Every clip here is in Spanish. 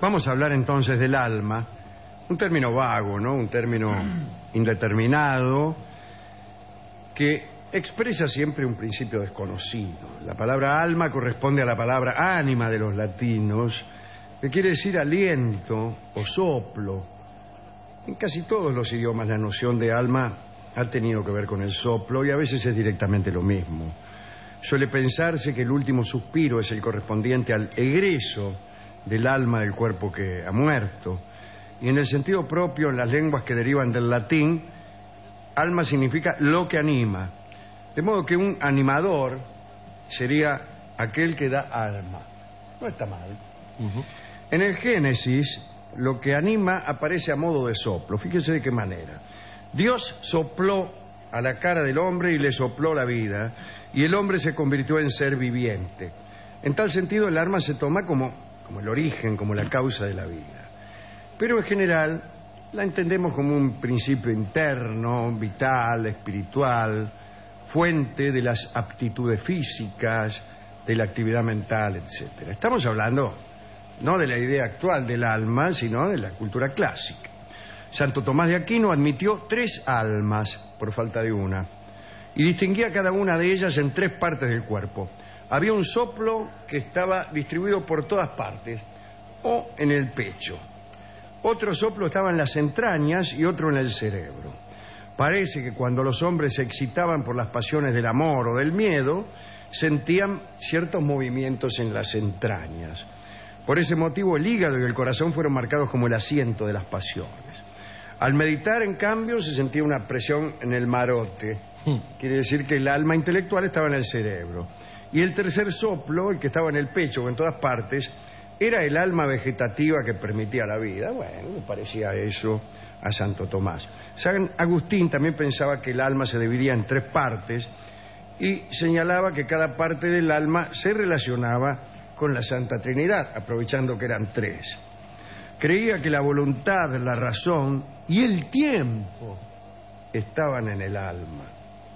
Vamos a hablar entonces del alma, un término vago, ¿no? Un término indeterminado que expresa siempre un principio desconocido. La palabra alma corresponde a la palabra ánima de los latinos, que quiere decir aliento o soplo. En casi todos los idiomas la noción de alma ha tenido que ver con el soplo y a veces es directamente lo mismo. Suele pensarse que el último suspiro es el correspondiente al egreso del alma del cuerpo que ha muerto. Y en el sentido propio, en las lenguas que derivan del latín, alma significa lo que anima. De modo que un animador sería aquel que da alma. No está mal. En el Génesis, lo que anima aparece a modo de soplo. Fíjese de qué manera. Dios sopló a la cara del hombre y le sopló la vida, y el hombre se convirtió en ser viviente. En tal sentido, el alma se toma como el origen, como la causa de la vida. Pero en general la entendemos como un principio interno, vital, espiritual, fuente de las aptitudes físicas, de la actividad mental, etc. Estamos hablando no de la idea actual del alma, sino de la cultura clásica. Santo Tomás de Aquino admitió 3 almas por falta de una y distinguía cada una de ellas en 3 partes del cuerpo. Había un soplo que estaba distribuido por todas partes o en el pecho. Otro soplo estaba en las entrañas y otro en el cerebro. Parece que cuando los hombres se excitaban por las pasiones del amor o del miedo, sentían ciertos movimientos en las entrañas. Por ese motivo el hígado y el corazón fueron marcados como el asiento de las pasiones. Al meditar, en cambio, se sentía una presión en el marote. Quiere decir que el alma intelectual estaba en el cerebro. Y el tercer soplo, el que estaba en el pecho o en todas partes, era el alma vegetativa que permitía la vida. Bueno, me parecía eso a Santo Tomás. San Agustín también pensaba que el alma se dividía en 3 partes y señalaba que cada parte del alma se relacionaba con la Santa Trinidad, aprovechando que eran 3. Creía que la voluntad, la razón y el tiempo estaban en el alma.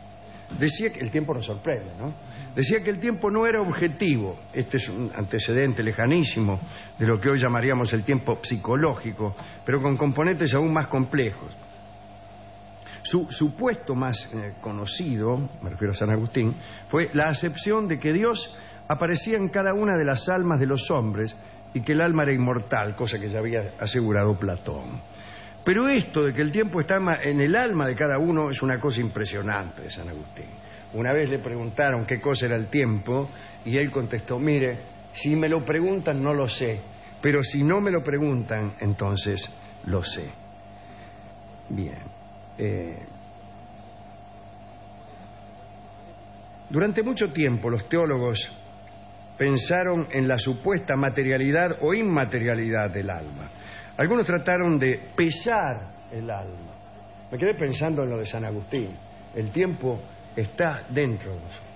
Decía que el tiempo nos sorprende, ¿no? Decía que el tiempo no era objetivo. Este es un antecedente lejanísimo de lo que hoy llamaríamos el tiempo psicológico, pero con componentes aún más complejos. Su supuesto más conocido, me refiero a San Agustín, fue la acepción de que Dios aparecía en cada una de las almas de los hombres y que el alma era inmortal, cosa que ya había asegurado Platón. Pero esto de que el tiempo está en el alma de cada uno es una cosa impresionante de San Agustín. Una vez le preguntaron qué cosa era el tiempo y él contestó: mire, si me lo preguntan no lo sé, pero si no me lo preguntan, entonces lo sé. Bien. Durante mucho tiempo los teólogos pensaron en la supuesta materialidad o inmaterialidad del alma. Algunos trataron de pesar el alma. Me quedé pensando en lo de San Agustín. El tiempo está dentro de nosotros.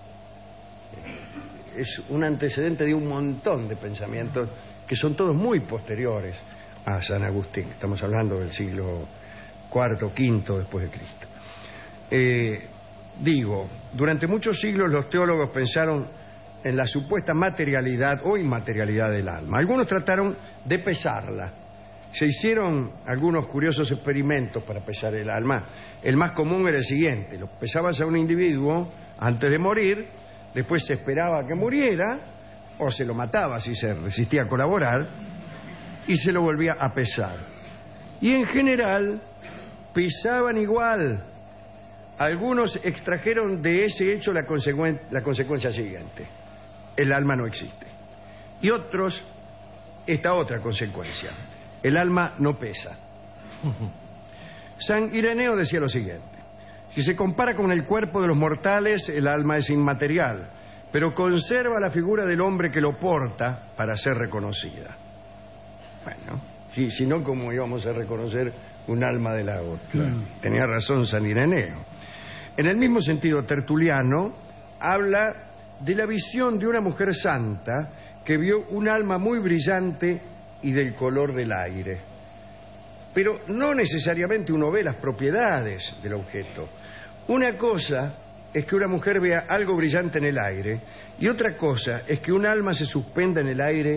Es un antecedente de un montón de pensamientos que son todos muy posteriores a San Agustín. Estamos hablando del siglo IV, V después de Cristo. Durante muchos siglos los teólogos pensaron en la supuesta materialidad o inmaterialidad del alma. Algunos trataron de pesarla. Se hicieron algunos curiosos experimentos para pesar el alma. El más común era el siguiente: lo pesabas a un individuo antes de morir, después se esperaba a que muriera, o se lo mataba si se resistía a colaborar, y se lo volvía a pesar. Y en general pesaban igual. Algunos extrajeron de ese hecho la consecuencia siguiente: el alma no existe. Y otros, esta otra consecuencia: el alma no pesa. San Ireneo decía lo siguiente: si se compara con el cuerpo de los mortales, el alma es inmaterial, pero conserva la figura del hombre que lo porta para ser reconocida. Bueno, si no, ¿cómo íbamos a reconocer un alma de la otra? Tenía razón San Ireneo. En el mismo sentido, Tertuliano habla de la visión de una mujer santa que vio un alma muy brillante y del color del aire. Pero no necesariamente uno ve las propiedades del objeto. Una cosa es que una mujer vea algo brillante en el aire y otra cosa es que un alma se suspenda en el aire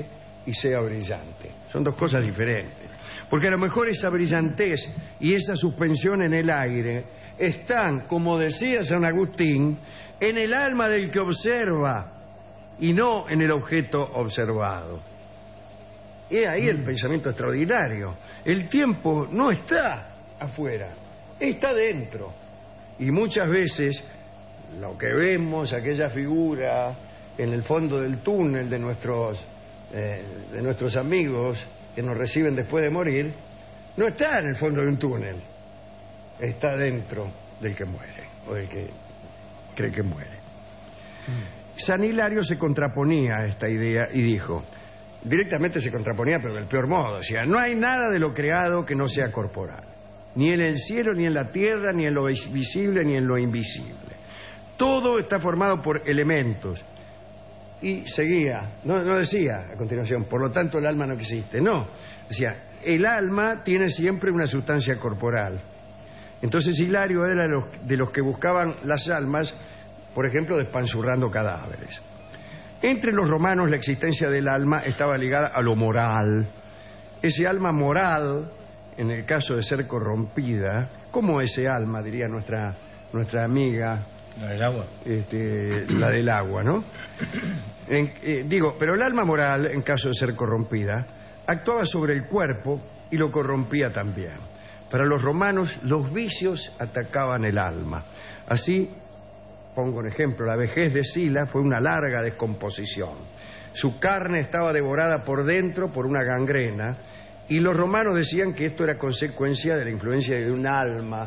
y sea brillante. Son dos cosas diferentes. Porque a lo mejor esa brillantez y esa suspensión en el aire están, como decía San Agustín, en el alma del que observa y no en el objeto observado. Y ahí el pensamiento extraordinario. El tiempo no está afuera, está dentro. Y muchas veces lo que vemos, aquella figura en el fondo del túnel de nuestros amigos que nos reciben después de morir, no está en el fondo de un túnel, está dentro del que muere o del que cree que muere. San Hilario se contraponía a esta idea y dijo, directamente se contraponía, pero del peor modo, decía, no hay nada de lo creado que no sea corporal, ni en el cielo, ni en la tierra, ni en lo visible, ni en lo invisible. Todo está formado por elementos. Y seguía, no decía a continuación, por lo tanto el alma no existe, no, decía, el alma tiene siempre una sustancia corporal. Entonces Hilario era de los que buscaban las almas, por ejemplo, despanzurrando cadáveres. Entre los romanos la existencia del alma estaba ligada a lo moral. Ese alma moral, en el caso de ser corrompida, ¿cómo ese alma, diría nuestra amiga? La del agua. La del agua, ¿no? Pero el alma moral, en caso de ser corrompida, actuaba sobre el cuerpo y lo corrompía también. Para los romanos, los vicios atacaban el alma. Así, pongo un ejemplo, la vejez de Sila fue una larga descomposición. Su carne estaba devorada por dentro por una gangrena, y los romanos decían que esto era consecuencia de la influencia de un alma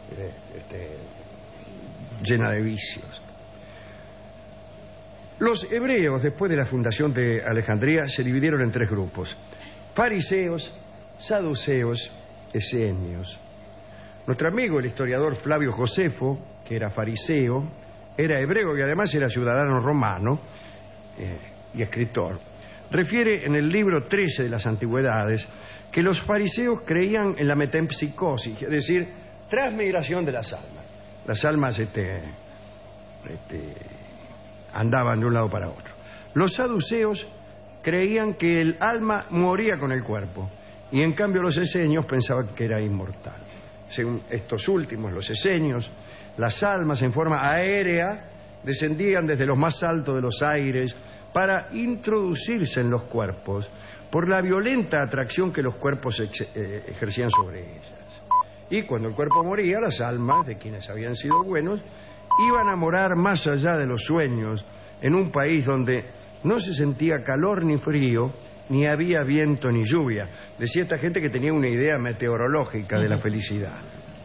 llena de vicios. Los hebreos, después de la fundación de Alejandría, se dividieron en tres grupos: fariseos, saduceos, esenios. Nuestro amigo, el historiador Flavio Josefo, que era fariseo, era hebreo y además era ciudadano romano y escritor, refiere en el libro 13 de las Antigüedades que los fariseos creían en la metempsicosis, es decir, transmigración de las almas. Las almas andaban de un lado para otro. Los saduceos creían que el alma moría con el cuerpo y en cambio los esenios pensaban que era inmortal. Según estos últimos, los esenios, las almas en forma aérea descendían desde los más altos de los aires para introducirse en los cuerpos por la violenta atracción que los cuerpos ejercían sobre ellas. Y cuando el cuerpo moría, las almas de quienes habían sido buenos iban a morar más allá de los sueños, en un país donde no se sentía calor ni frío, ni había viento ni lluvia. Decía esta gente que tenía una idea meteorológica de la felicidad.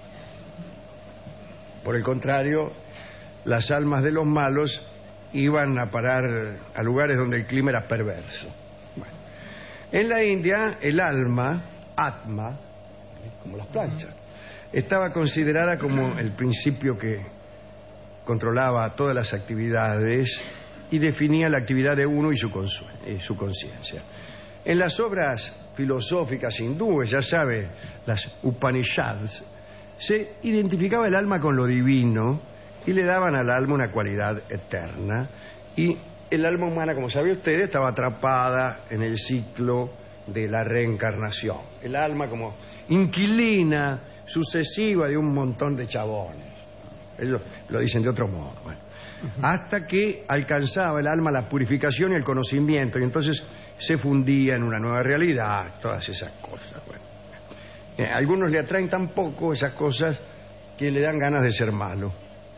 Por el contrario, las almas de los malos iban a parar a lugares donde el clima era perverso. Bueno. En la India, el alma, Atma, como las planchas, estaba considerada como el principio que controlaba todas las actividades y definía la actividad de uno y su conciencia. En las obras filosóficas hindúes, ya sabe, las Upanishads, se identificaba el alma con lo divino y le daban al alma una cualidad eterna, y el alma humana, como sabe usted, estaba atrapada en el ciclo de la reencarnación. El alma como inquilina sucesiva de un montón de chabones. Ellos lo dicen de otro modo. Bueno, hasta que alcanzaba el alma la purificación y el conocimiento, y entonces se fundía en una nueva realidad, todas esas cosas. Bueno, a algunos le atraen tan poco esas cosas que le dan ganas de ser malo.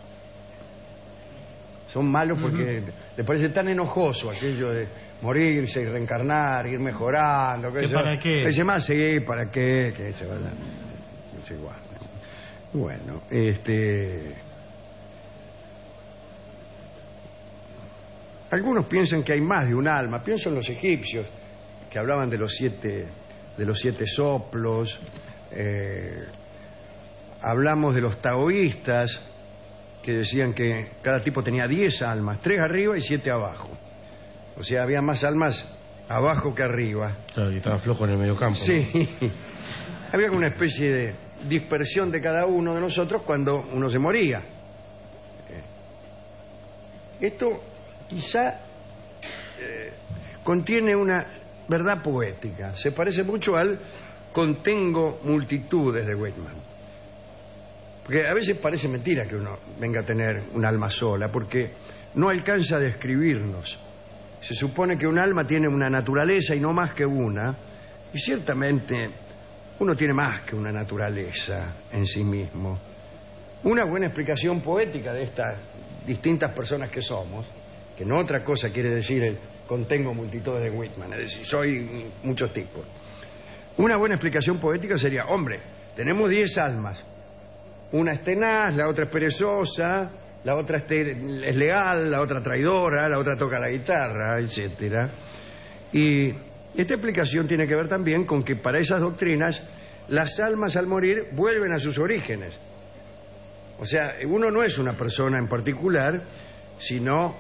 Son malos porque les parece tan enojoso aquello de morirse y reencarnar, ir mejorando. ¿Qué para qué? Dice más, sí, ¿para qué? Que se ¿verdad? Es igual. Bueno, algunos piensan que hay más de un alma. Pienso en los egipcios, que hablaban de los siete soplos. Hablamos de los taoístas, que decían que cada tipo tenía 10 almas, 3 arriba y 7 abajo. O sea, había más almas abajo que arriba. Claro, y estaba flojo en el medio campo. Sí. ¿No? Había como una especie de dispersión de cada uno de nosotros cuando uno se moría. Esto quizá contiene una verdad poética. Se parece mucho al contengo multitudes de Whitman. Porque a veces parece mentira que uno venga a tener un alma sola, porque no alcanza a describirnos. Se supone que un alma tiene una naturaleza y no más que una, y ciertamente uno tiene más que una naturaleza en sí mismo. Una buena explicación poética de estas distintas personas que somos, que no otra cosa quiere decir el contengo multitudes de Whitman, es decir, soy muchos tipos. Una buena explicación poética sería, hombre, tenemos 10 almas. Una es tenaz, la otra es perezosa, la otra es leal, la otra traidora, la otra toca la guitarra, etcétera. Y esta explicación tiene que ver también con que para esas doctrinas las almas al morir vuelven a sus orígenes. O sea, uno no es una persona en particular, sino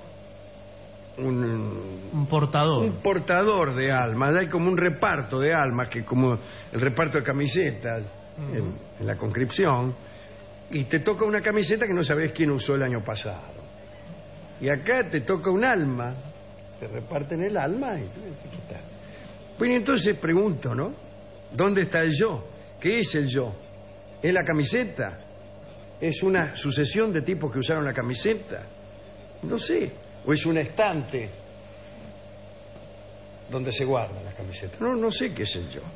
un portador. Un portador de almas. Hay como un reparto de almas, que como el reparto de camisetas en la conscripción, y te toca una camiseta que no sabes quién usó el año pasado. Y acá te toca un alma, te reparten el alma y te quitas. Pues entonces pregunto, ¿no? ¿Dónde está el yo? ¿Qué es el yo? ¿Es la camiseta? ¿Es una sucesión de tipos que usaron la camiseta? No sé. ¿O es un estante donde se guardan las camisetas? No sé qué es el yo.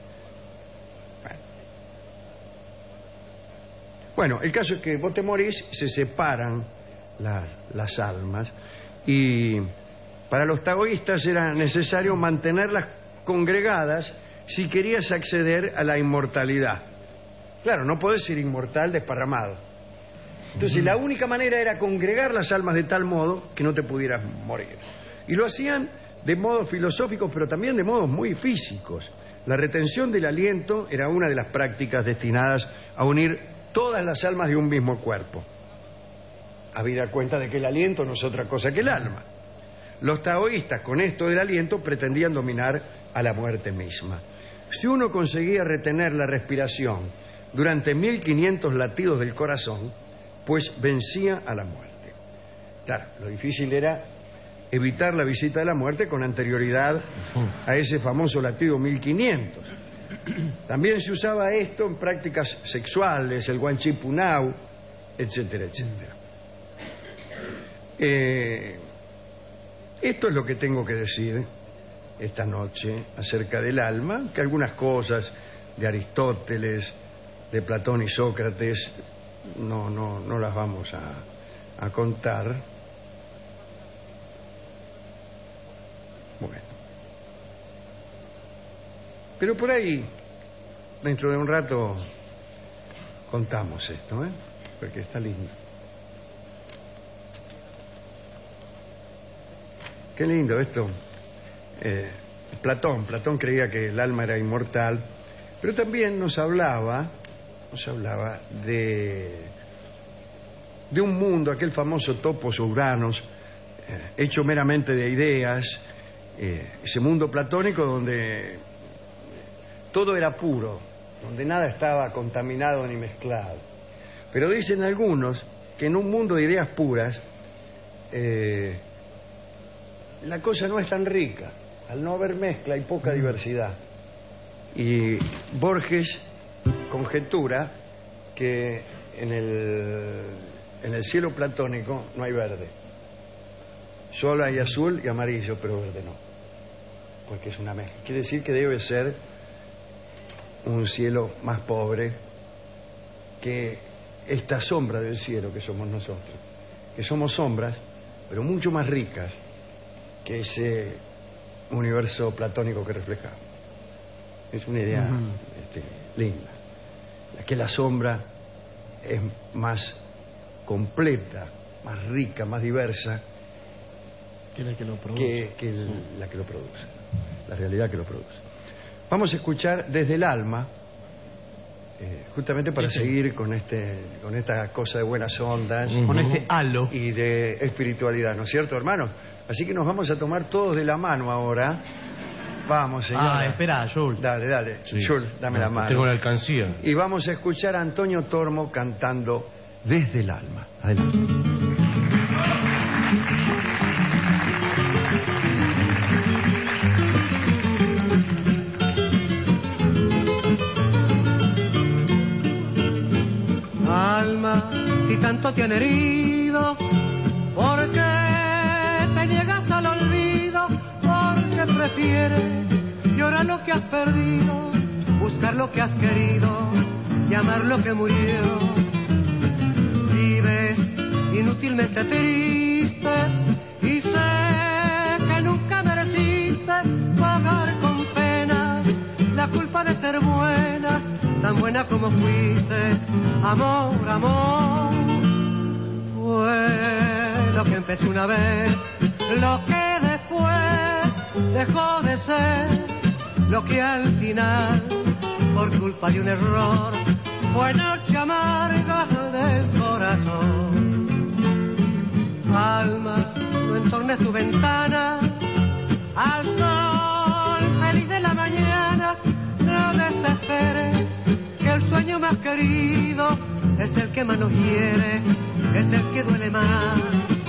Bueno, el caso es que vos te morís, se separan las almas, y para los taoístas era necesario mantenerlas congregadas si querías acceder a la inmortalidad. Claro, no podés ser inmortal desparramado. Entonces la única manera era congregar las almas de tal modo que no te pudieras morir. Y lo hacían de modos filosóficos, pero también de modos muy físicos. La retención del aliento era una de las prácticas destinadas a unir todas las almas de un mismo cuerpo. Habida cuenta de que el aliento no es otra cosa que el alma. Los taoístas, con esto del aliento, pretendían dominar a la muerte misma. Si uno conseguía retener la respiración durante 1500 latidos del corazón, pues vencía a la muerte. Claro, lo difícil era evitar la visita de la muerte con anterioridad a ese famoso latido 1500. También se usaba esto en prácticas sexuales, el Guanchi Punao, etcétera, etcétera. Esto es lo que tengo que decir esta noche acerca del alma, que algunas cosas de Aristóteles, de Platón y Sócrates no las vamos a contar. Bueno. Pero por ahí, dentro de un rato, contamos esto, porque está lindo. Qué lindo esto. Platón creía que el alma era inmortal, pero también nos hablaba de un mundo, aquel famoso topos uranos, hecho meramente de ideas, ese mundo platónico donde todo era puro, donde nada estaba contaminado ni mezclado. Pero dicen algunos que en un mundo de ideas puras la cosa no es tan rica. Al no haber mezcla hay poca diversidad. Y Borges conjetura que en el cielo platónico no hay verde. Solo hay azul y amarillo, pero verde no, porque es una mezcla. Quiere decir que debe ser un cielo más pobre que esta sombra del cielo que somos nosotros, que somos sombras, pero mucho más ricas que ese universo platónico que reflejamos. Es una idea linda. Que la sombra es más completa, más rica, más diversa que la que lo produce. La que lo produce, la realidad que lo produce. Vamos a escuchar Desde el alma, justamente para seguir con esta cosa de buenas ondas, con este halo y de espiritualidad, ¿no es cierto, hermano? Así que nos vamos a tomar todos de la mano ahora. Vamos, señora. Espera, Jules. Dale. Sí. Jules, dame la mano. Tengo la alcancía. Y vamos a escuchar a Antonio Tormo cantando Desde el alma. Adelante. tanto te han herido? ¿Por qué te niegas al olvido? ¿Por qué prefieres llorar lo que has perdido, buscar lo que has querido y amar lo que murió? Vives inútilmente triste y sé que nunca mereciste pagar con pena la culpa de ser buena, tan buena como fuiste. Amor, amor, fue lo que empezó una vez, lo que después dejó de ser, lo que al final, por culpa de un error, fue noche amarga del corazón. Alma, no entornes tu ventana al sol feliz de la mañana, no desesperes, que el sueño más querido es el que más nos hiere, es el que duele más.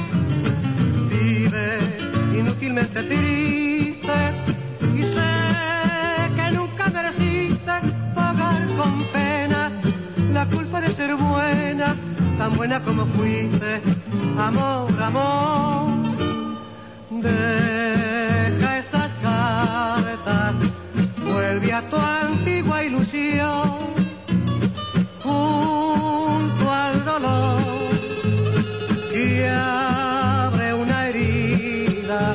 Vives inútilmente triste y sé que nunca mereciste pagar con penas la culpa de ser buena, tan buena como fuiste. Amor, amor, deja esas cartas, vuelve a tu antigua ilusión, junto al dolor que abre una herida,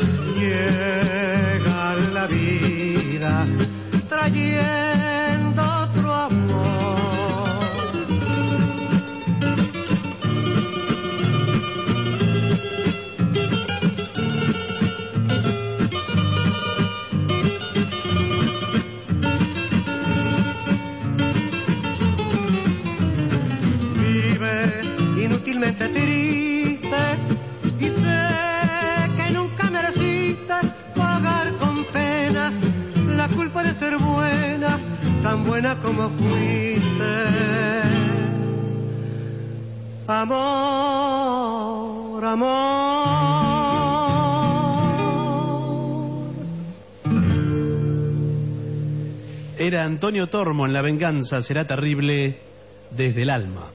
llega la vida trayendo otro amor. Inútilmente triste y sé que nunca mereciste pagar con penas la culpa de ser buena, tan buena como fuiste. Amor, amor. Era Antonio Tormo en La venganza será terrible, desde el alma.